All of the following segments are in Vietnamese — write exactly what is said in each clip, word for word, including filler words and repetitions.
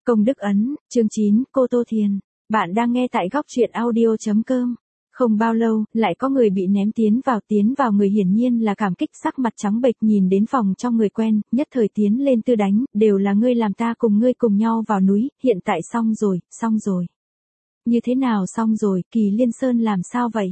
Công đức ấn, chương chín, Cô Tô Thiền. Bạn đang nghe tại góc truyện audio.com. Không bao lâu, lại có người bị ném tiến vào tiến vào người hiển nhiên là cảm kích sắc mặt trắng bệch nhìn đến phòng trong người quen, nhất thời tiến lên tư đánh, đều là ngươi làm ta cùng ngươi cùng nhau vào núi, hiện tại xong rồi, xong rồi. Như thế nào xong rồi, Kỳ Liên Sơn làm sao vậy?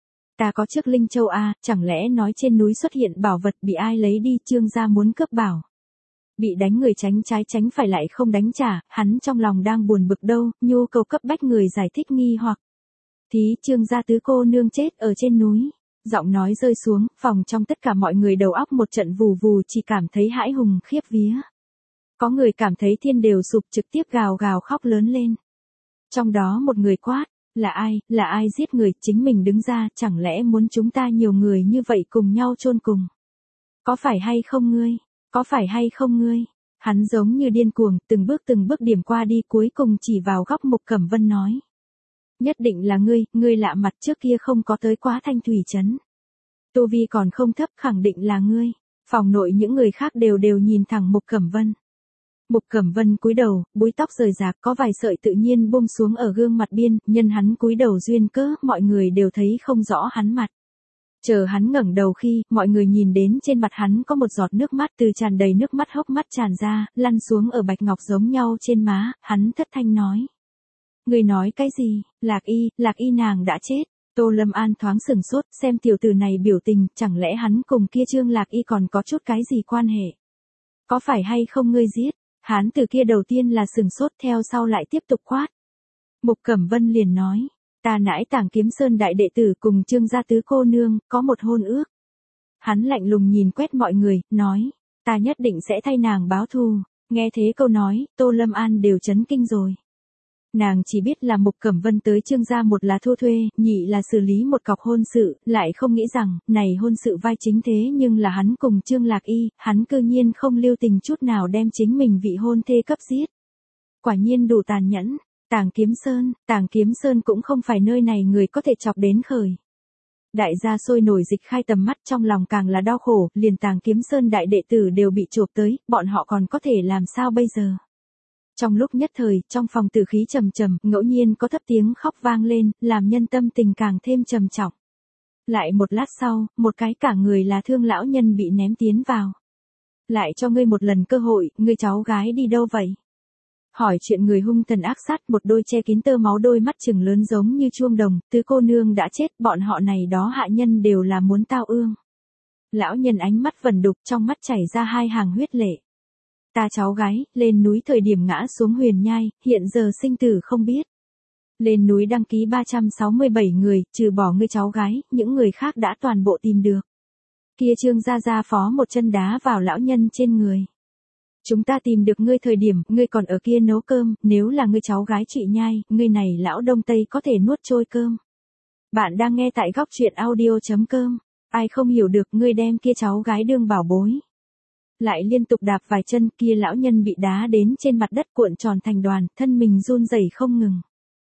Ta có trước Linh Châu A, chẳng lẽ nói trên núi xuất hiện bảo vật bị ai lấy đi, Trương gia muốn cướp bảo. Bị đánh người tránh trái tránh phải lại không đánh trả, hắn trong lòng đang buồn bực đâu, nhu cầu cấp bách người giải thích nghi hoặc. Thí Trương gia tứ cô nương chết ở trên núi. Giọng nói rơi xuống, phòng trong tất cả mọi người đầu óc một trận vù vù chỉ cảm thấy hãi hùng khiếp vía. Có người cảm thấy thiên đều sụp trực tiếp gào gào khóc lớn lên. Trong đó một người quát, là ai, là ai giết người, chính mình đứng ra, chẳng lẽ muốn chúng ta nhiều người như vậy cùng nhau chôn cùng. Có phải hay không ngươi? Có phải hay không ngươi? Hắn giống như điên cuồng, từng bước từng bước điểm qua đi cuối cùng chỉ vào góc Mục Cẩm Vân nói. Nhất định là ngươi, ngươi lạ mặt trước kia không có tới quá Thanh Thủy Trấn. Tu vi còn không thấp khẳng định là ngươi. Phòng nội những người khác đều đều nhìn thẳng Mục Cẩm Vân. Mục Cẩm Vân cúi đầu, búi tóc rời rạc có vài sợi tự nhiên buông xuống ở gương mặt biên, nhân hắn cúi đầu duyên cớ, mọi người đều thấy không rõ hắn mặt. Chờ hắn ngẩng đầu khi, mọi người nhìn đến trên mặt hắn có một giọt nước mắt từ tràn đầy nước mắt hốc mắt tràn ra, lăn xuống ở bạch ngọc giống nhau trên má, hắn thất thanh nói. Người nói cái gì, Lạc Y, Lạc Y nàng đã chết. Tô Lâm An thoáng sừng sốt, xem tiểu tử này biểu tình, chẳng lẽ hắn cùng kia Trương Lạc Y còn có chút cái gì quan hệ. Có phải hay không ngươi giết, hắn từ kia đầu tiên là sừng sốt theo sau lại tiếp tục quát. Mục Cẩm Vân liền nói. Ta nãi Tàng Kiếm Sơn đại đệ tử cùng Trương gia tứ cô nương, có một hôn ước. Hắn lạnh lùng nhìn quét mọi người, nói, ta nhất định sẽ thay nàng báo thù. Nghe thế câu nói, Tô Lâm An đều chấn kinh rồi. Nàng chỉ biết là Mục Cẩm Vân tới Trương gia một là thu thuê, nhị là xử lý một cọc hôn sự, lại không nghĩ rằng, này hôn sự vai chính thế nhưng là hắn cùng Trương Lạc Y, hắn cư nhiên không lưu tình chút nào đem chính mình vị hôn thê cấp giết. Quả nhiên đủ tàn nhẫn. Tàng Kiếm Sơn, Tàng Kiếm Sơn cũng không phải nơi này người có thể chọc đến khởi. Đại gia sôi nổi dịch khai tầm mắt trong lòng càng là đau khổ, liền Tàng Kiếm Sơn đại đệ tử đều bị chộp tới, bọn họ còn có thể làm sao bây giờ. Trong lúc nhất thời, trong phòng tử khí trầm trầm, ngẫu nhiên có thấp tiếng khóc vang lên, làm nhân tâm tình càng thêm trầm trọng. Lại một lát sau, một cái cả người là thương lão nhân bị ném tiến vào. Lại cho ngươi một lần cơ hội, ngươi cháu gái đi đâu vậy? Hỏi chuyện người hung thần ác sát, một đôi che kín tơ máu đôi mắt trừng lớn giống như chuông đồng, tứ cô nương đã chết, bọn họ này đó hạ nhân đều là muốn tao ương. Lão nhân ánh mắt vẩn đục, trong mắt chảy ra hai hàng huyết lệ. Ta cháu gái, lên núi thời điểm ngã xuống huyền nhai, hiện giờ sinh tử không biết. Lên núi đăng ký ba trăm sáu mươi bảy người, trừ bỏ ngươi cháu gái, những người khác đã toàn bộ tìm được. Kia Trương gia gia phó một chân đá vào lão nhân trên người. Chúng ta tìm được ngươi thời điểm, ngươi còn ở kia nấu cơm, nếu là ngươi cháu gái Trụy Nhai, ngươi này lão Đông Tây có thể nuốt trôi cơm. Bạn đang nghe tại góc truyện audio.com, ai không hiểu được ngươi đem kia cháu gái đương bảo bối. Lại liên tục đạp vài chân, kia lão nhân bị đá đến trên mặt đất cuộn tròn thành đoàn, thân mình run rẩy không ngừng.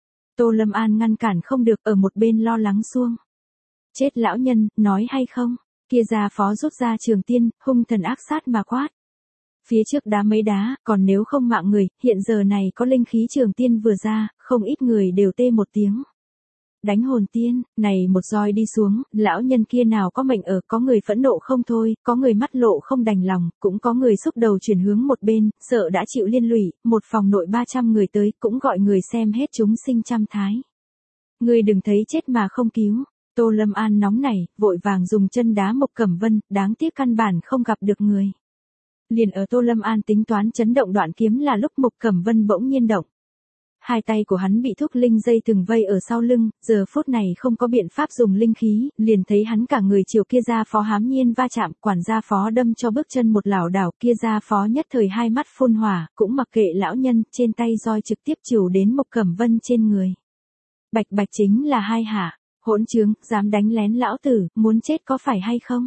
Tô Lâm An ngăn cản không được ở một bên lo lắng xuông. Chết lão nhân, nói hay không, kia gia phó rút ra trường tiên, hung thần ác sát mà quát. Phía trước đá mấy đá, còn nếu không mạng người, hiện giờ này có linh khí trường tiên vừa ra, không ít người đều tê một tiếng. Đánh hồn tiên, này một roi đi xuống, lão nhân kia nào có mệnh ở, có người phẫn nộ không thôi, có người mắt lộ không đành lòng, cũng có người xúc đầu chuyển hướng một bên, sợ đã chịu liên lụy, một phòng nội ba trăm người tới, cũng gọi người xem hết chúng sinh trăm thái. Người đừng thấy chết mà không cứu. Tô Lâm An nóng nảy, vội vàng dùng chân đá Mục Cẩm Vân, đáng tiếc căn bản không gặp được người. Liền ở Tô Lâm An tính toán chấn động đoạn kiếm là lúc Mục Cẩm Vân bỗng nhiên động. Hai tay của hắn bị thúc linh dây từng vây ở sau lưng, giờ phút này không có biện pháp dùng linh khí, liền thấy hắn cả người chiều kia gia phó hám nhiên va chạm, quản gia phó đâm cho bước chân một lảo đảo, kia gia phó nhất thời hai mắt phun hỏa, cũng mặc kệ lão nhân, trên tay roi trực tiếp chiều đến Mục Cẩm Vân trên người. Bạch bạch chính là hai hạ, hỗn trướng, dám đánh lén lão tử, muốn chết có phải hay không?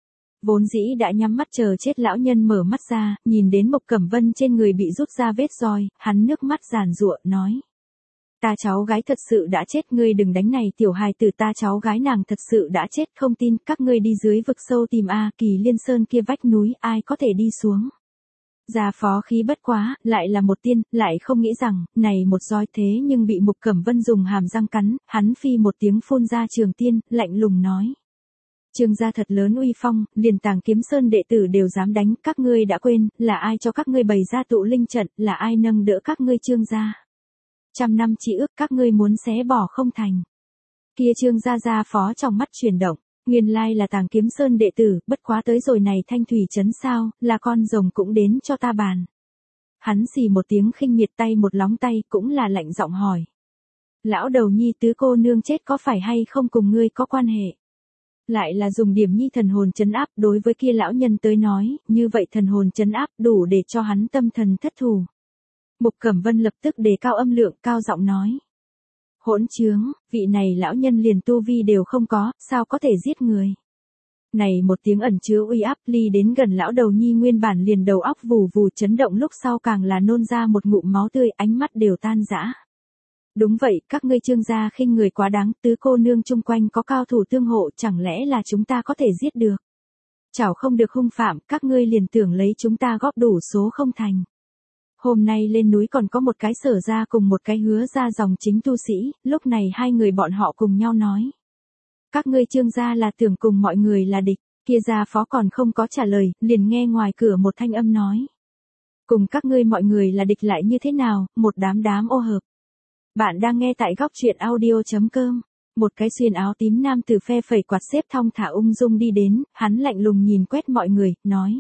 Vốn dĩ đã nhắm mắt chờ chết lão nhân mở mắt ra, nhìn đến Mục Cẩm Vân trên người bị rút ra vết roi, hắn nước mắt giàn giụa nói. Ta cháu gái thật sự đã chết, ngươi đừng đánh này tiểu hài tử, ta cháu gái nàng thật sự đã chết, không tin, các ngươi đi dưới vực sâu tìm a, Kỳ Liên Sơn kia vách núi, ai có thể đi xuống. Gia phó khí bất quá, lại là một tiên, lại không nghĩ rằng, này một roi thế nhưng bị Mục Cẩm Vân dùng hàm răng cắn, hắn phi một tiếng phun ra trường tiên, lạnh lùng nói. Trương gia thật lớn uy phong, liền Tàng Kiếm Sơn đệ tử đều dám đánh, các ngươi đã quên, là ai cho các ngươi bày ra tụ linh trận, là ai nâng đỡ các ngươi Trương gia. Trăm năm chỉ ước các ngươi muốn xé bỏ không thành. Kia Trương gia gia phó trong mắt chuyển động. Nguyên lai là Tàng Kiếm Sơn đệ tử, bất quá tới rồi này Thanh Thủy trấn sao, là con rồng cũng đến cho ta bàn. Hắn xì một tiếng khinh miệt tay một lóng tay, cũng là lạnh giọng hỏi. Lão đầu nhi tứ cô nương chết có phải hay không cùng ngươi có quan hệ? Lại là dùng điểm nhi thần hồn trấn áp, đối với kia lão nhân tới nói, như vậy thần hồn trấn áp đủ để cho hắn tâm thần thất thủ. Mục Cẩm Vân lập tức đề cao âm lượng, cao giọng nói. Hỗn trướng, vị này lão nhân liền tu vi đều không có, sao có thể giết người. Này một tiếng ẩn chứa uy áp ly đến gần lão đầu nhi nguyên bản liền đầu óc vù vù chấn động lúc sau càng là nôn ra một ngụm máu tươi, ánh mắt đều tan rã. Đúng vậy, các ngươi Trương gia khinh người quá đáng, tứ cô nương chung quanh có cao thủ tương hộ, chẳng lẽ là chúng ta có thể giết được. Chảo không được hung phạm, các ngươi liền tưởng lấy chúng ta góp đủ số không thành. Hôm nay lên núi còn có một cái Sở gia cùng một cái Hứa gia dòng chính tu sĩ, lúc này hai người bọn họ cùng nhau nói. Các ngươi Trương gia là tưởng cùng mọi người là địch, kia gia phó còn không có trả lời, liền nghe ngoài cửa một thanh âm nói. Cùng các ngươi mọi người là địch lại như thế nào, một đám đám ô hợp. Bạn đang nghe tại góc truyện audio chấm com. Một cái xuyên áo tím nam từ phe phẩy quạt xếp thong thả ung dung đi đến, hắn lạnh lùng nhìn quét mọi người, nói.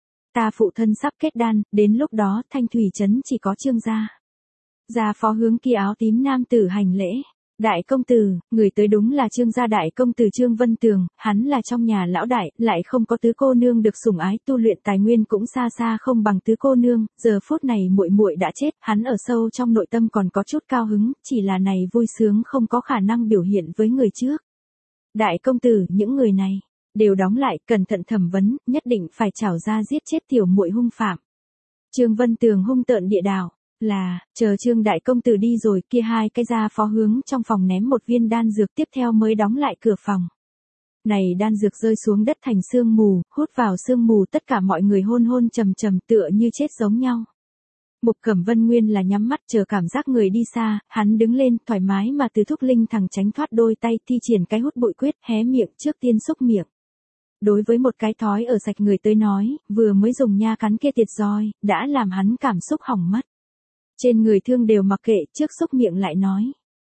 Ta phụ thân sắp kết đan, đến lúc đó Thanh Thủy trấn chỉ có Trương gia. Gia phó hướng kia áo tím nam tử hành lễ. Đại công tử, người tới đúng là Trương gia đại công tử Trương Vân Tường, hắn là trong nhà lão đại, lại không có tứ cô nương được sủng ái, tu luyện tài nguyên cũng xa xa không bằng tứ cô nương, giờ phút này muội muội đã chết, hắn ở sâu trong nội tâm còn có chút cao hứng, chỉ là này vui sướng không có khả năng biểu hiện với người trước. Đại công tử, những người này đều đóng lại, cẩn thận thẩm vấn, nhất định phải trảo ra giết chết tiểu muội hung phạm. Trương Vân Tường hung tợn địa đạo. Là, chờ Trương đại công tử đi rồi, kia hai cái gia phó hướng trong phòng ném một viên đan dược, tiếp theo mới đóng lại cửa phòng. Này đan dược rơi xuống đất thành sương mù, hút vào sương mù tất cả mọi người hôn hôn trầm trầm tựa như chết giống nhau. Mục Cẩm Vân nguyên là nhắm mắt chờ cảm giác người đi xa, hắn đứng lên thoải mái mà từ thúc linh thẳng tránh thoát đôi tay, thi triển cái hút bụi quyết, hé miệng trước tiên xúc miệng. Đối với một cái thói ở sạch người tới nói, vừa mới dùng nha cắn kia tiệt roi, đã làm hắn cảm xúc hỏng mất. Trên người thương đều mặc kệ, trước xúc miệng lại nói.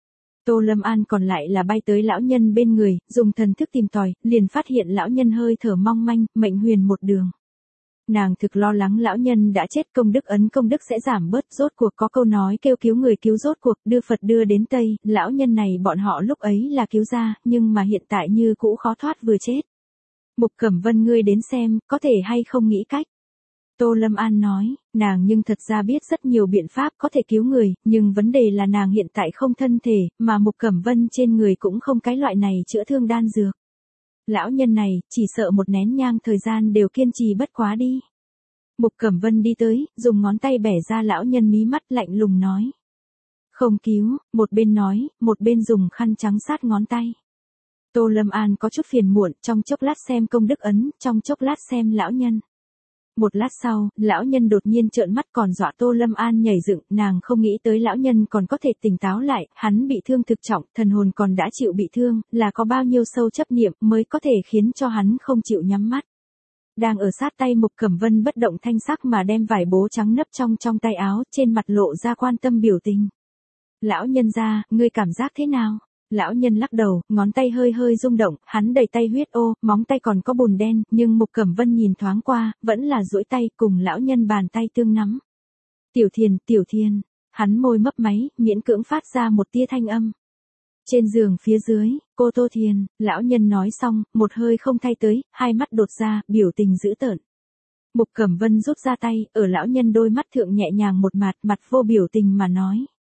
Tô Lâm An còn lại là bay tới lão nhân bên người, dùng thần thức tìm tòi, liền phát hiện lão nhân hơi thở mong manh, mệnh huyền một đường. Nàng thực lo lắng lão nhân đã chết, công đức ấn công đức sẽ giảm bớt, rốt cuộc có câu nói kêu cứu người cứu rốt cuộc, đưa Phật đưa đến Tây, lão nhân này bọn họ lúc ấy là cứu ra, nhưng mà hiện tại như cũ khó thoát vừa chết. Mục Cẩm Vân ngươi đến xem, có thể hay không nghĩ cách. Tô Lâm An nói, nàng nhưng thật ra biết rất nhiều biện pháp có thể cứu người, nhưng vấn đề là nàng hiện tại không thân thể, mà Mục Cẩm Vân trên người cũng không cái loại này chữa thương đan dược. Lão nhân này, chỉ sợ một nén nhang thời gian đều kiên trì bất quá đi. Mục Cẩm Vân đi tới, dùng ngón tay bẻ ra lão nhân mí mắt lạnh lùng nói. Không cứu, một bên nói, một bên dùng khăn trắng sát ngón tay. Tô Lâm An có chút phiền muộn, trong chốc lát xem công đức ấn, trong chốc lát xem lão nhân. Một lát sau, lão nhân đột nhiên trợn mắt còn dọa Tô Lâm An nhảy dựng, nàng không nghĩ tới lão nhân còn có thể tỉnh táo lại, hắn bị thương thực trọng, thần hồn còn đã chịu bị thương, là có bao nhiêu sâu chấp niệm mới có thể khiến cho hắn không chịu nhắm mắt. Đang ở sát tay Mục Cẩm Vân bất động thanh sắc mà đem vải bố trắng nấp trong trong tay áo, trên mặt lộ ra quan tâm biểu tình. Lão nhân gia, ngươi cảm giác thế nào? Lão nhân lắc đầu, ngón tay hơi hơi rung động, hắn đầy tay huyết ô, móng tay còn có bùn đen, nhưng Mục Cẩm Vân nhìn thoáng qua, vẫn là duỗi tay cùng lão nhân bàn tay tương nắm. Tiểu Thiền, Tiểu Thiền, hắn môi mấp máy, miễn cưỡng phát ra một tia thanh âm. Trên giường phía dưới, cô Tô Thiền, lão nhân nói xong, một hơi không thay tới, hai mắt đột ra, biểu tình dữ tợn. Mục Cẩm Vân rút ra tay, ở lão nhân đôi mắt thượng nhẹ nhàng một mạt, mặt vô biểu tình mà nói.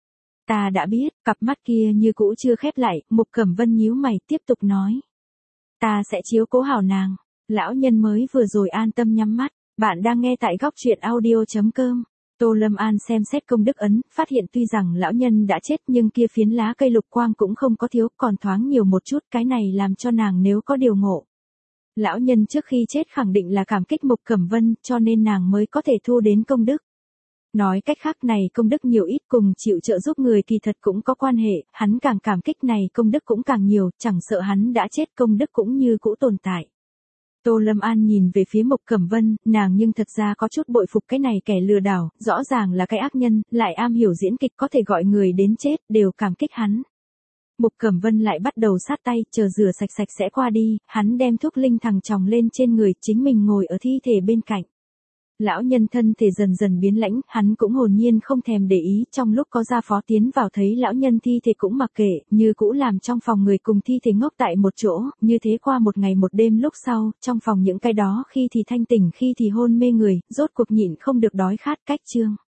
Ta đã biết, cặp mắt kia như cũ chưa khép lại, Mục Cẩm Vân nhíu mày tiếp tục nói. Ta sẽ chiếu cố hảo nàng. Lão nhân mới vừa rồi an tâm nhắm mắt, bạn đang nghe tại góc truyện audio chấm com. Tô Lâm An xem xét công đức ấn, phát hiện tuy rằng lão nhân đã chết nhưng kia phiến lá cây lục quang cũng không có thiếu, còn thoáng nhiều một chút, cái này làm cho nàng nếu có điều ngộ. Lão nhân trước khi chết khẳng định là cảm kích Mục Cẩm Vân, cho nên nàng mới có thể thu đến công đức. Nói cách khác này công đức nhiều ít cùng chịu trợ giúp người kỳ thật cũng có quan hệ, hắn càng cảm kích này công đức cũng càng nhiều, chẳng sợ hắn đã chết công đức cũng như cũ tồn tại. Tô Lâm An nhìn về phía Mục Cẩm Vân, nàng nhưng thật ra có chút bội phục cái này kẻ lừa đảo, rõ ràng là cái ác nhân, lại am hiểu diễn kịch có thể gọi người đến chết, đều cảm kích hắn. Mục Cẩm Vân lại bắt đầu sát tay, chờ rửa sạch sạch sẽ qua đi, hắn đem thuốc linh thằng chòng lên trên người, chính mình ngồi ở thi thể bên cạnh. Lão nhân thân thể dần dần biến lãnh, hắn cũng hồn nhiên không thèm để ý, trong lúc có gia phó tiến vào thấy lão nhân thi thể cũng mặc kệ, như cũ làm trong phòng người cùng thi thể ngốc tại một chỗ, như thế qua một ngày một đêm lúc sau, trong phòng những cái đó khi thì thanh tỉnh khi thì hôn mê người, rốt cuộc nhịn không được đói khát cách trương.